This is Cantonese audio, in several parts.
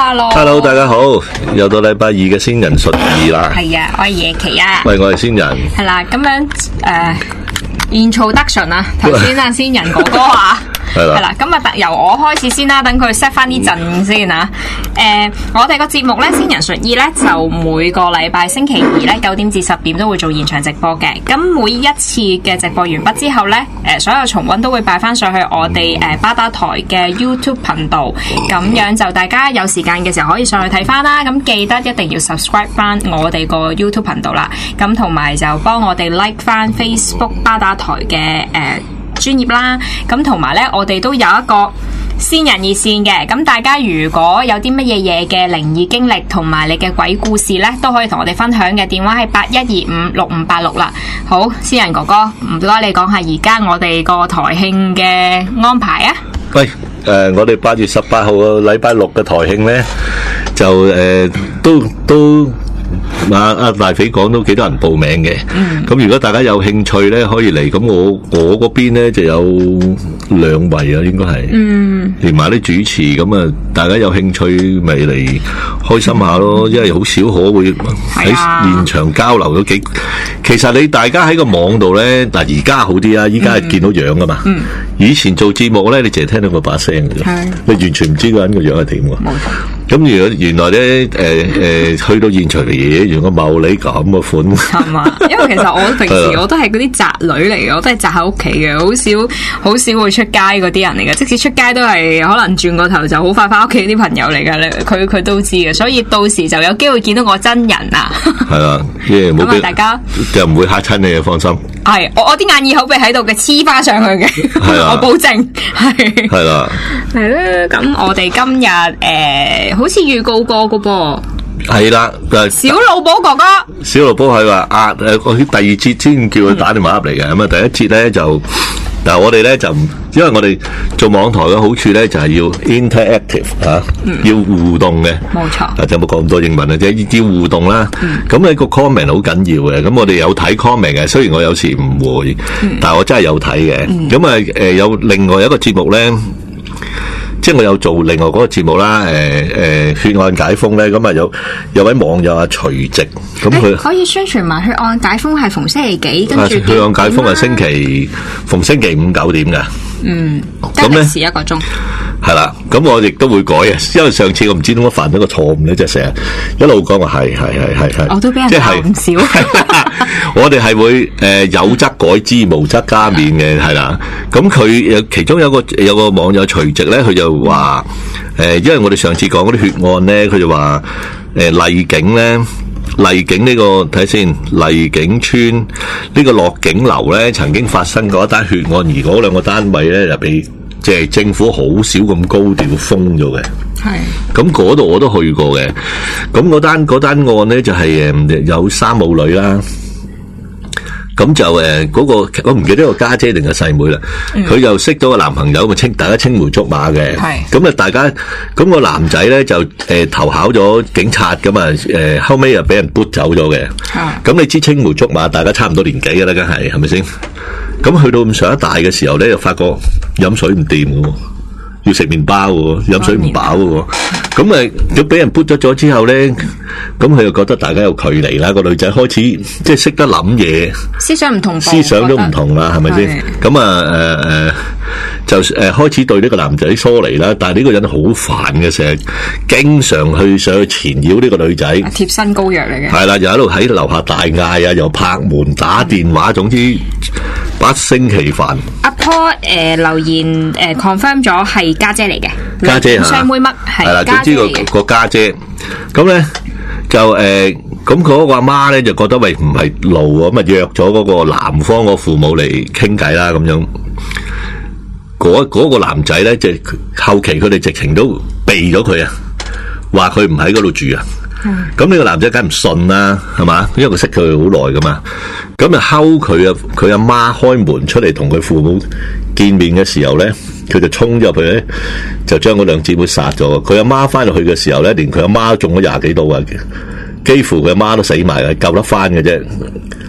Hello， 大家好，又到禮拜二嘅仙人術二啦。 係啊，我係夜琪啊。 喂，我係仙人。 係啦，咁樣introduction 啊，頭先啊仙人哥哥話係啦，咁啊由我開始先啦，等佢 set 翻啲陣先啊。我哋個節目咧，仙人術二咧就每個禮拜星期二咧9點至10點都會做現場直播嘅。咁每一次嘅直播完畢之後咧，所有重溫都會擺翻上去我哋巴打台嘅 YouTube 頻道，咁樣就大家有時間嘅時候可以上去睇翻啦。咁記得一定要 subscribe 翻我哋個 YouTube 頻道啦。咁同埋就幫我哋 like 翻 Facebook 巴打台嘅專頁啦。咁同埋咧，我哋都有一個仙人熱線嘅，咁大家如果有啲乜嘢嘅靈異經歷同埋你嘅鬼故事呢，都可以同我哋分享嘅。電話係81256586啦。好，仙人哥哥，唔該你講下而家我哋個台慶嘅安排啊。 喂，我哋8月18號個禮拜六嘅台慶呢，就都阿大肥講都幾多人報名嘅。咁如果大家有興趣呢，可以嚟。咁我嗰邊呢就有2位啊，應該係，連埋啲主持。咁啊，大家有興趣咪嚟開心下咯。因為好少可會喺現場交流咗幾。其實你大家喺個網度呢，嗱而家好啲啊，依家係見到樣噶嘛。以前做節目呢，你淨係聽到個把聲嘅啫，你完全唔知個人個樣係點㗎。咁如果原來咧，去到現場嘅嘢，原來茂利咁嘅款， 係嘛？因為其實我平時我都係嗰啲宅女嚟嘅，我都係宅喺屋企嘅，好少會出街嗰啲人嚟嘅。即使出街都係可能轉個頭就好快翻屋企啲朋友嚟嘅，佢都知嘅。所以到時就有機會見到我真人啊！係啦， 冇俾大家就唔會嚇親你嘅，放心。 係我啲眼耳口鼻喺度嘅，黐翻上去嘅，我保證係。係啦，係啦。咁我哋今日好似預告過嘅噃。係啦，小老寶哥哥， 小老寶係話我第2節先叫佢打電話入嚟嘅。咁啊，第1節咧就，但係我哋咧就，因為我哋做網台嘅好處咧就係要 interactive 要互動嘅。冇錯。就冇講咁多英文啊，即係要互動啦。咁你個 comment 好緊要嘅。咁我哋有睇 comment 嘅，雖然我有時唔會，但係我真係有睇嘅。咁啊，有另外一個節目咧。即係我有做另外嗰個節目啦，血案解封咧，咁啊有位網友阿徐直，咁佢可以宣傳埋血案解封係逢星期幾，跟住血案解封係逢星期5 9點㗎。 咁咧遲1個鐘。 係啦，咁我亦都會改嘅，因為上次我唔知點解犯咗個錯誤咧，就成日一路講話係， 我都俾人鬧唔少。 我哋係會有則改之，無則加勉嘅，係啦。咁佢其中有個網友徐直咧，佢就話因為我哋上次講嗰啲血案咧，佢就話荔景咧。荔景呢個睇先，荔景村呢個樂景樓咧，曾經發生過一單血案，而嗰2個單位咧就被即係政府好少咁高調封咗嘅。係。咁嗰度我都去過嘅。咁嗰單案咧就係有3母女啦。咁就嗰個我唔記得個家姐定係細妹啦。佢就識咗個男朋友，大家青梅竹馬嘅。係。咁啊，大家咁個男仔咧就投考咗警察咁啊，後尾又俾人撥走咗嘅。咁你知青梅竹馬，大家差唔多年紀嘅啦，梗係咪先？咁去到咁上一大嘅時候咧，就發覺飲水唔掂嘅喎，要食麵包嘅喎，飲水唔飽嘅喎。咁咁俾人撥咗之後咧，咁佢又覺得大家有距離啦。個女仔開始即係識得諗嘢，思想都唔同啦，係咪先？咁就開始對呢個男仔疏離啦。但係呢個人好煩嘅，成日經常上去纏繞呢個女仔， 貼身膏藥嚟嘅。係啦，又喺度喺樓下大嗌啊，又拍門打電話，總之不勝其煩。 阿婆留言confirm 咗係家姐嚟嘅， 家姐雙妹嘜係啦， 總之個家姐。咁咧就咁嗰個阿媽咧就覺得喂唔係路，咁啊約咗嗰個男方個父母嚟傾偈啦，咁樣。嗰個男仔咧，就後期佢哋直情都避咗佢啊，話佢唔喺嗰度住啊。咁呢個男仔梗唔信啦，係嘛？因為佢識佢好耐噶嘛。咁就睺佢阿媽開門出嚟同佢父母見面嘅時候咧，佢就衝入去咧，就將嗰2姊妹殺咗。佢阿媽翻落去嘅時候咧，連佢阿媽中咗20幾刀啊，幾乎佢阿媽都死埋，救得翻嘅啫。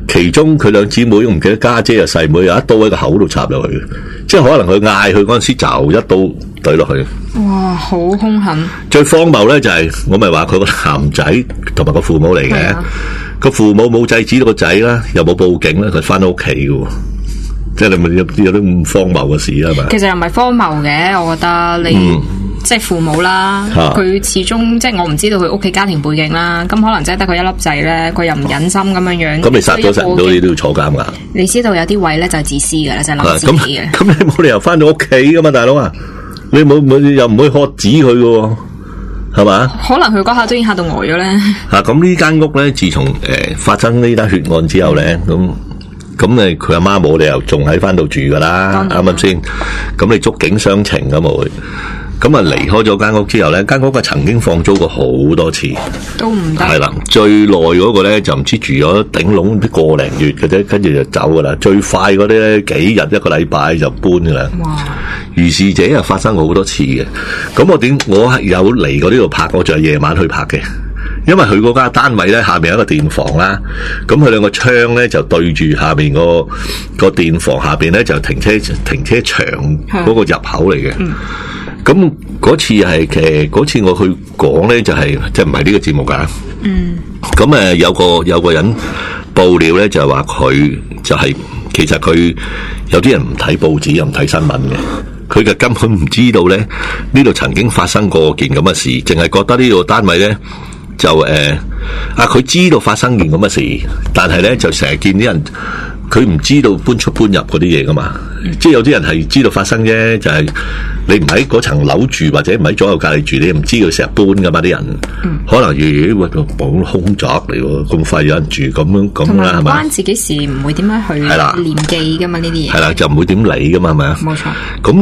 其中佢兩姊妹，我唔記得家姐啊細妹有一刀喺個口度插入去，即係可能佢嗌佢嗰陣時就一刀懟落去。 哇，好兇狠！ 最荒謬咧就係、我咪話佢個男仔同埋個父母嚟嘅，個父母冇制止到個仔啦，又冇報警啦，佢翻到屋企嘅。即係你咪有啲咁荒謬嘅事啊嘛？ 其實又唔係荒謬嘅，我覺得你、即係父母啦，佢始終即係我唔知道佢屋企家庭背景啦，咁可能真係得佢一粒仔咧，佢又唔忍心咁樣樣。咁你殺咗人都你都要坐監噶？ 你知道有啲位咧就係自私噶啦，就係諗自己嘅。 咁你冇理由翻到屋企噶嘛，大佬啊！你冇又唔可以喝止佢嘅，係嘛？可能佢嗰下都已經嚇到呆咗咧。 咁呢間屋咧，自從發生呢單血案之後咧，咁佢阿媽冇理由仲喺翻度住噶啦，啱唔啱先？咁你觸景傷情咁會，咁啊離開咗間屋之後咧，間屋啊曾經放租過好多次， 都唔得。 係啦，最耐嗰個咧就唔知住咗頂籠啲個零月嘅啫，跟住就走噶啦。最快嗰啲咧幾日一個禮拜就搬噶啦。哇！如是者又發生過好多次嘅。咁我係有嚟過呢度拍，我就係夜晚去拍嘅。因為佢嗰間單位咧下面有一個電房啦，咁佢兩個窗咧就對住下面個電房，下邊咧就停車場嗰個入口嚟嘅。咁嗰次係嗰次我去講咧就係即係唔係呢個節目噶。咁有個人報料咧就係話佢就係其實佢有啲人唔睇報紙又唔睇新聞嘅，佢就根本唔知道咧呢度曾經發生過件咁嘅事，淨係覺得呢度單位咧。就佢知道發生件咁嘅事，但係咧就成日見啲人，佢唔知道搬出搬入嗰啲嘢噶嘛，即係有啲人係知道發生啫，就係、是、你唔喺嗰層樓住或者唔喺左右隔離住，你唔知道成日搬噶嘛啲人，可能喂冇空宅嚟喎，咁快有人住咁啦係咪？ 關自己事，唔會點樣去念記噶嘛呢啲嘢。係啦， 就唔會點理噶嘛係咪啊？ 冇錯。 咁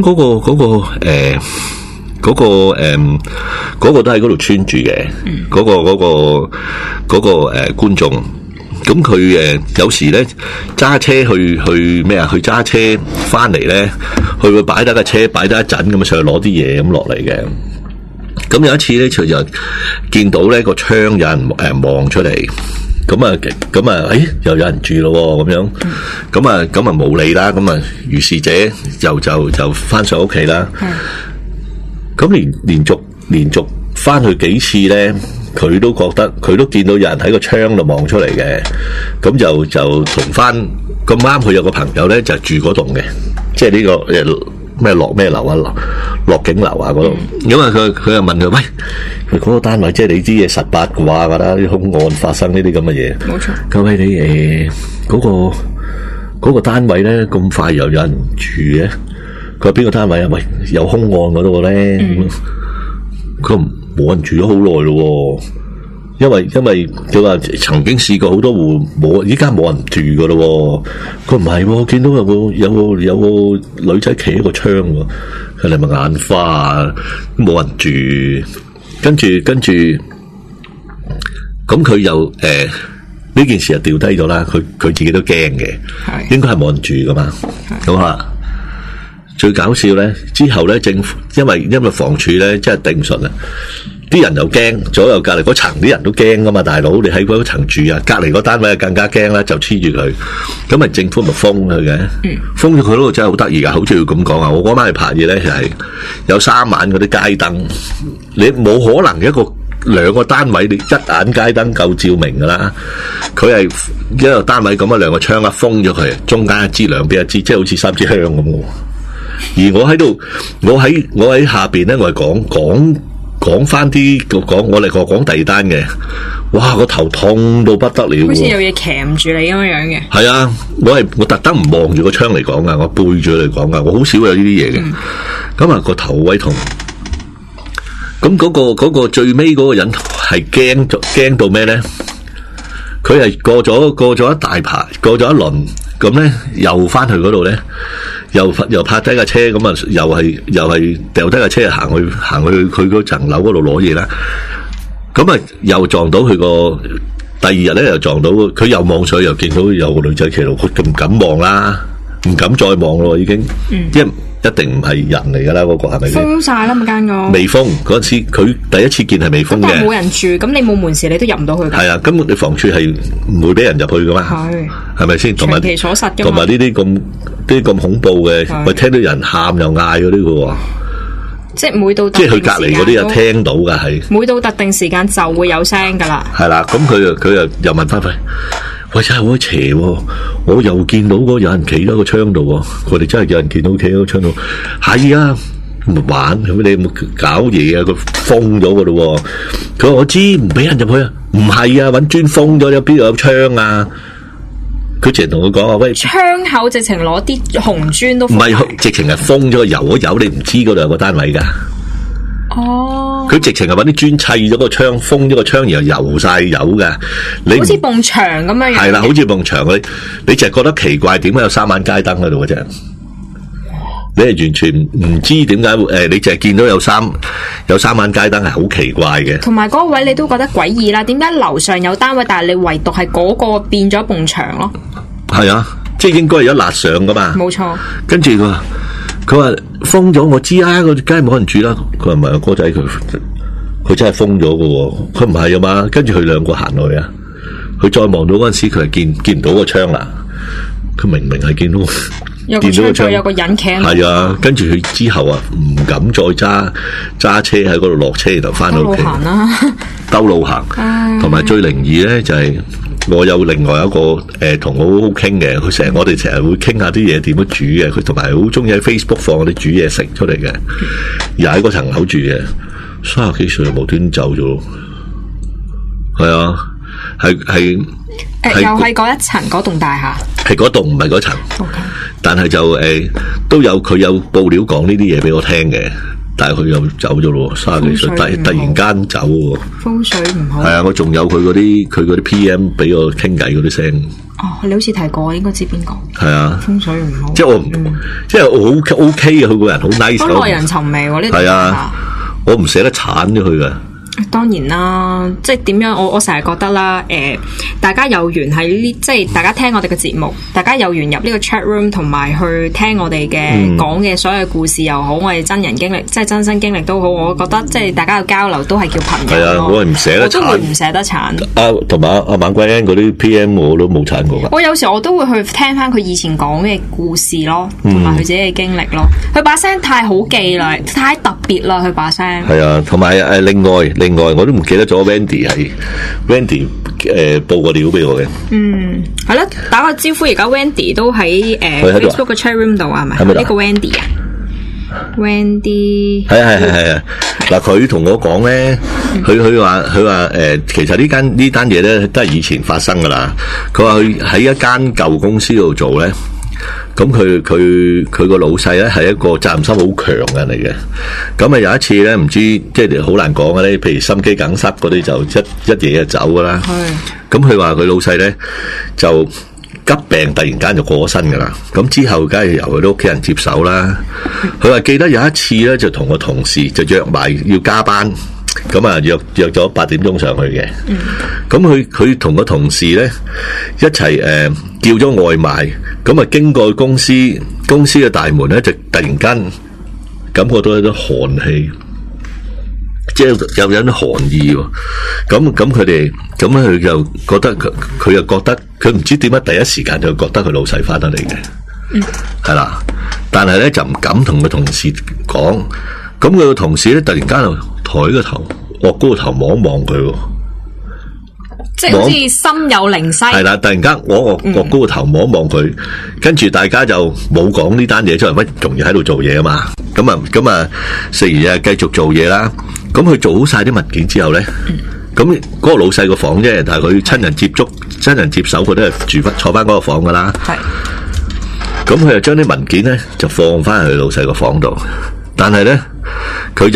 嗰個都喺嗰度穿住嘅，嗰個觀眾，咁佢有時咧揸車去咩啊？去揸車翻嚟咧，佢會擺低架車，擺低一陣咁上去攞啲嘢咁落嚟嘅。咁有一次咧，佢就見到咧個窗有人望出嚟，咁啊，又有人住咯咁樣，咁啊冇理啦，咁啊如是者就翻上屋企啦。咁連續翻去幾次咧，佢都見到有人喺個窗度望出嚟嘅，咁就同翻咁啱佢有個朋友咧就住嗰棟嘅，即係呢個咩落咩樓啊，落景樓啊嗰度。因為佢又問佢，喂，佢嗰個單位即係你啲嘢實八卦噶啦，啲兇案發生呢啲咁嘅嘢。冇錯。咁你嗰個單位咧咁快又有人住嘅？佢話邊個單位啊？喂，有兇案嗰度咧，佢冇人住咗好耐咯。因為佢話曾經試過好多戶冇，依家冇人住噶咯。佢唔係，見到有個女仔企喺個窗，佢係咪眼花啊？冇人住，跟住，咁佢又呢件事就掉低咗啦。佢自己都驚嘅，應該係冇人住噶嘛。咁啊。最搞笑咧，之後咧政府因為房署咧真係頂唔順啊，啲人又驚，左右隔籬嗰層啲人都驚噶嘛，大佬你喺嗰層住啊，隔籬嗰單位更加驚啦，就黐住佢，咁咪政府咪封佢嘅，封咗佢嗰度真係好得意噶，好似要咁講啊！我嗰晚去拍嘢咧係有3晚嗰啲街燈，你冇可能兩個單位你一眼街燈夠照明噶啦，佢係一個單位咁啊，2個窗啊封咗佢，中間一支兩邊一支，即係好似3支香咁嘅。而我喺度，我喺下邊咧，我係講翻啲我哋講第二單嘅，哇個頭痛到不得了， 好似有嘢鉗住你咁樣嘅。係啊，我特登唔望住個窗嚟講噶，我背住嚟講噶，我好少有呢啲嘢嘅。咁啊個頭位痛，咁嗰個最尾嗰個人係驚到咩咧？佢係過咗一大排，過咗一輪，咁咧又翻去嗰度咧。又泊低架車，咁啊又係掉低架車行去佢嗰層樓嗰度攞嘢啦。咁啊又撞到佢第二日咧又撞到佢，又望上去又見到有個女仔企度，佢唔敢望啦，唔敢再望咯已經。因為一定唔係人嚟噶啦，嗰個係咪先？ 封晒啦嘛間屋， 未封嗰陣時，佢第一次見係未封嘅。 冇人住，咁你冇門匙，你都入唔到去㗎。 係啊，根本你房署係唔會俾人入去噶嘛。係咪先？長期鎖實㗎嘛。 同埋呢啲咁恐怖嘅，我聽到人喊又嗌嗰啲嘅喎。即係每到即係佢隔離嗰啲又聽到㗎，係每到特定時間就會有聲㗎啦。 係啦，咁佢又問翻佢。喂，真係好邪喎！我又見到有人企喺個窗度喎，佢哋真係有人見到企喺個窗度。係啊，咪玩咁你有冇搞嘢啊？佢封咗噶咯。佢話我知唔俾人入去啊，唔係啊，揾磚封咗，有邊度有窗啊？佢直情同佢講話，喂， 窗口直情攞啲紅磚都唔係，直情係封咗，油一油，你唔知嗰度有個單位噶。哦，佢直情係揾啲磚砌咗個窗，封咗個窗，然後油晒油嘅，你好似埲牆咁樣樣。 係啦，好似埲牆你就係覺得奇怪，點解有3晚街燈喺度嘅啫？你係完全唔知點解你淨係見到有三晚街燈係好奇怪嘅。同埋嗰個位你都覺得詭異啦，點解樓上有單位，但係你唯獨係嗰個變咗埲牆咯？係啊，即係應該係有辣上噶嘛。 冇錯。跟住佢話封咗，我知啊，佢梗係冇人住啦。佢話唔係啊，哥仔佢真係封咗噶，佢唔係啊嘛。跟住佢兩個行落去啊，佢再望到嗰陣時，佢係見唔到個窗啦。佢明明係見到個窗有個人企。 係啊，跟住佢之後啊，唔敢再揸車喺嗰度落車，就翻到屋企兜路行。同埋最靈異咧就係、是。我有另外一個同我好好傾嘅，我哋成日會傾下啲嘢點樣煮嘅，佢同埋好中意喺 Facebook 放啲煮嘢食出嚟嘅，又喺嗰層樓住嘅，30幾歲無端走咗，係啊，係又係嗰一層嗰棟大廈，係嗰棟唔係嗰層， okay. 但係就都有佢有報料講呢啲嘢俾我聽嘅。但係佢又走咗咯，30幾歲突然間走喎。風水唔好。係啊，我仲有佢嗰啲 PM 俾我傾偈嗰啲聲。 哦，你好似提過，應該知邊個？ 係啊。 風水唔好。 即係我好 OK 嘅，佢個人好 nice。 好耐人尋味喎，呢啲係啊， 我唔捨得鏟咗佢㗎。 當然啦，即係點樣？我成日覺得啦，大家有緣喺呢，即係大家聽我哋嘅節目，大家有緣入呢個 chat room，同埋去聽我哋嘅講嘅所有故事又好，我哋真人經歷，即係真身經歷都好，我覺得即係大家嘅交流都係叫朋友。係啊， 我係唔捨得鏟， 我都會唔捨得鏟。 同埋阿猛鬼 N 嗰啲 PM 我都冇鏟過㗎。 我有時我都會去聽翻佢以前講嘅故事咯，同埋佢自己嘅經歷咯。佢把聲太好記啦，太特別啦，佢把聲。係啊， 同埋另外我都唔記得咗 Wendy 報個料俾我嘅。 係啦，打個招呼。而家 Wendy 都喺Facebook 嘅 chat room 度啊，係咪？呢個 Wendy 啊 ，Wendy 係啊。嗱，佢同我講咧，佢話其實呢單嘢咧都係以前發生噶啦。佢話佢喺一間舊公司度做咧。咁佢個老細咧係一個責任心好強嘅人嚟嘅，咁啊有一次咧唔知即係好難講嘅咧，譬如心肌梗塞嗰啲就一夜就走噶啦。咁佢話佢老細咧就急病突然間就過咗身噶啦，咁之後梗係由佢啲屋企人接手啦。佢話記得有一次咧就同個同事就約埋要加班，咁啊約咗8點鐘上去嘅。咁佢同個同事咧一齊叫咗外賣。咁啊，經過公司嘅大門咧，就突然間感覺到有啲寒氣，即係有啲寒意喎。咁佢哋，咁佢就覺得佢又覺得佢唔知點解第一時間就覺得佢老細翻得嚟嘅，係啦。但係咧就唔敢同佢同事講。咁佢個同事咧突然間就抬個頭，岳高個頭望一望佢。 即係好似心有靈犀， 係啦！突然間我高個頭望一望佢，跟住大家就冇講呢單嘢出嚟，乜仲要喺度做嘢啊嘛？咁啊，食完嘢繼續做嘢啦。咁佢做好晒啲文件之後咧，咁嗰個老細個房啫，但係佢親人接手，佢都係坐翻嗰個房噶啦。係。咁佢就將啲文件咧就放翻去老細個房度，但係咧佢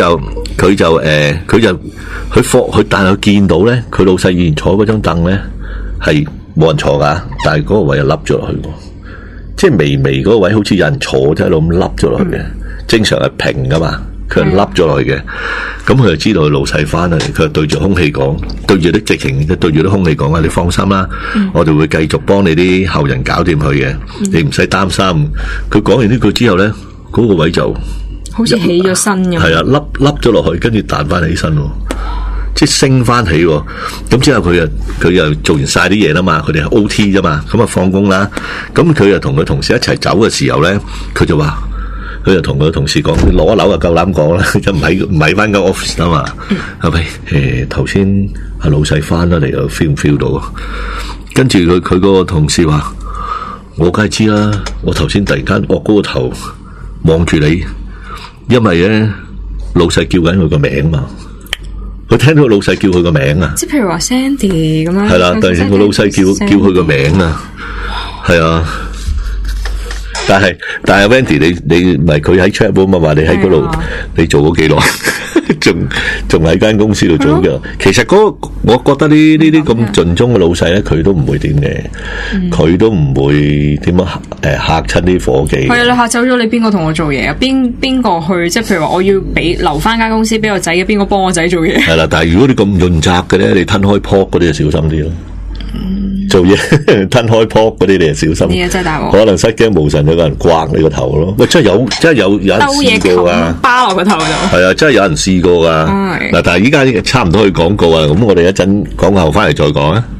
但係佢見到咧，佢老細以前坐嗰張凳咧係冇人坐噶，但係嗰個位又凹咗落去，即係微微嗰個位好似有人坐喺度咁凹咗落去嘅。正常係平噶嘛，佢係凹咗落去嘅。咁佢就知道佢老細翻嚟，佢就對住空氣講，對住啲直情對住啲空氣講啊！你放心啦，我哋會繼續幫你啲後人搞掂佢嘅，你唔使擔心。佢講完呢句之後咧， 嗰個位就好似起咗身咁。 係啊，凹咗落去，跟住彈翻起身，即係升翻起。咁之後佢又做完晒啲嘢啦嘛，佢哋係 OT 啫嘛，咁啊放工啦。咁佢又同佢同事一齊走嘅時候咧，佢就同佢同事講，攞一樓就夠膽講啦，就唔係翻間 office 啊嘛。係咪？頭先阿老細翻咗嚟，又 feel 唔 feel 到？跟住佢個同事話：我梗係知啦，我頭先突然間惡高個頭望住你，因為咧老細叫緊佢個名嘛。佢聽到老細叫佢個名啊， 即係譬如話 Sandy 咁樣。係啦，突然間個老細叫佢個名啊，係啊。但係 Wendy 你唔係佢喺 chat room 嘛，話你喺嗰度你做咗幾耐，仲喺間公司度做嘅。其實我覺得呢啲咁盡忠嘅老細咧，佢都唔會點嘅，佢都唔會點樣嚇親啲伙計。 係啊，你嚇走咗你邊個同我做嘢啊？邊個去？即係譬如話我要留翻間公司俾我仔嘅，邊個幫我仔做嘢？係啦，但係如果你咁潤澤嘅咧，你吞開 pork 嗰啲就小心啲咯。做嘢吞開撲嗰啲，你就小心。 真係大鑊， 可能失驚無神有個人刮你個頭咯。喂，真係有人試過啊！ 巴落個頭度。 係啊，真係有人試過噶。嗱，但係依家差唔多去廣告啊，咁我哋一陣廣告翻嚟再講啊。